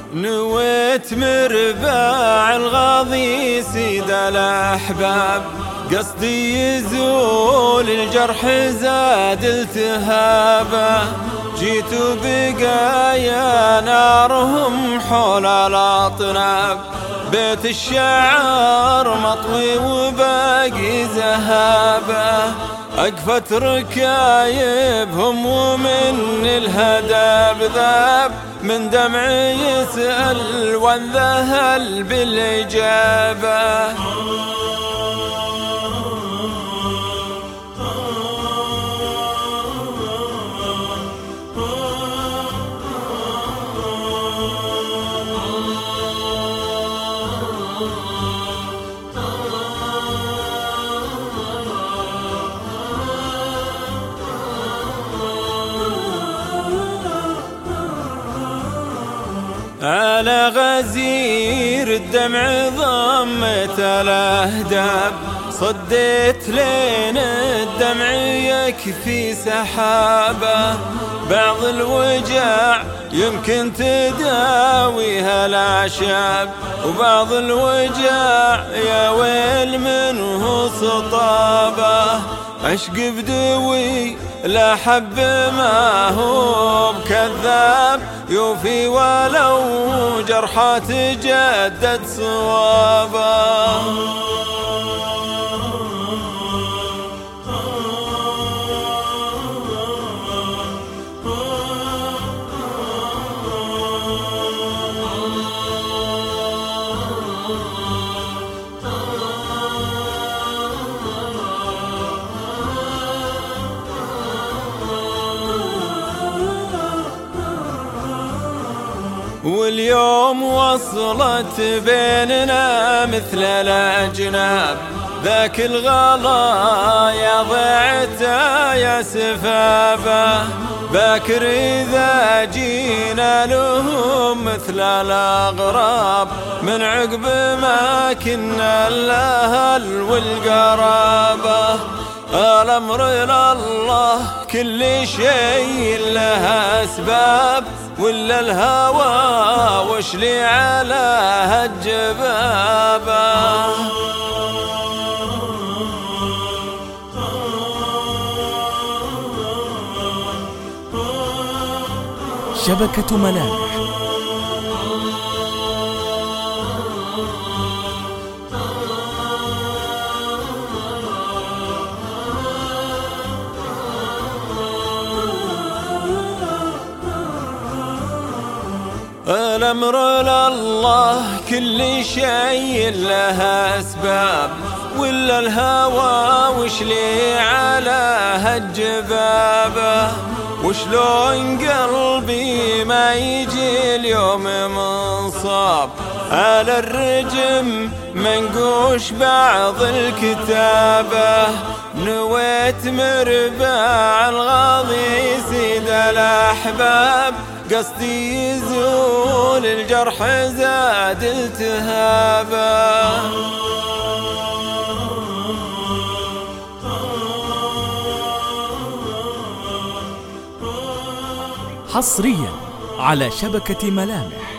نويت مرباع الغاضي سيد الأحباب، قصدي يزول الجرح زاد التهابه. جيت بقايا نارهم حول الأطناب، بيت الشعر مطوي وباقي ذهابه. أقفت ركايبهم ومن الهداب ذاب، من دمعي يسأل وانذهل بالإجابة. على غزير الدمع ضمت الأهداب، صديت لين الدمع يكفي سحابه. بعض الوجع يمكن تداويها الأعشاب، وبعض الوجع يا ويل منه سطابه. عشق بدوي لا حب ما هو بكذاب، يوفي ولو جرحه تجدد صوابه. واليوم وصلت بيننا مثل الأجناب، ذاك الغلا يا ضيعته يا سفافه. باكر إذا جينا لهم مثل الأغراب، من عقب ما كنا الأهل والقرابة. الأمر لله كل شيء له أسباب، ولا الهوى وش لي على هالجبابة. شبكة ملامح. الأمر لله كل شيء له أسباب، ولا الهوى وش لي على هالجبابة. وشلون قلبي ما يجي اليوم منصاب، على الرجم منقوش بعض الكتابة. نويت مرباع الغاضي سيد الأحباب، قصدي يزول الجرح زاد التهابه. حصريا على شبكة ملامح.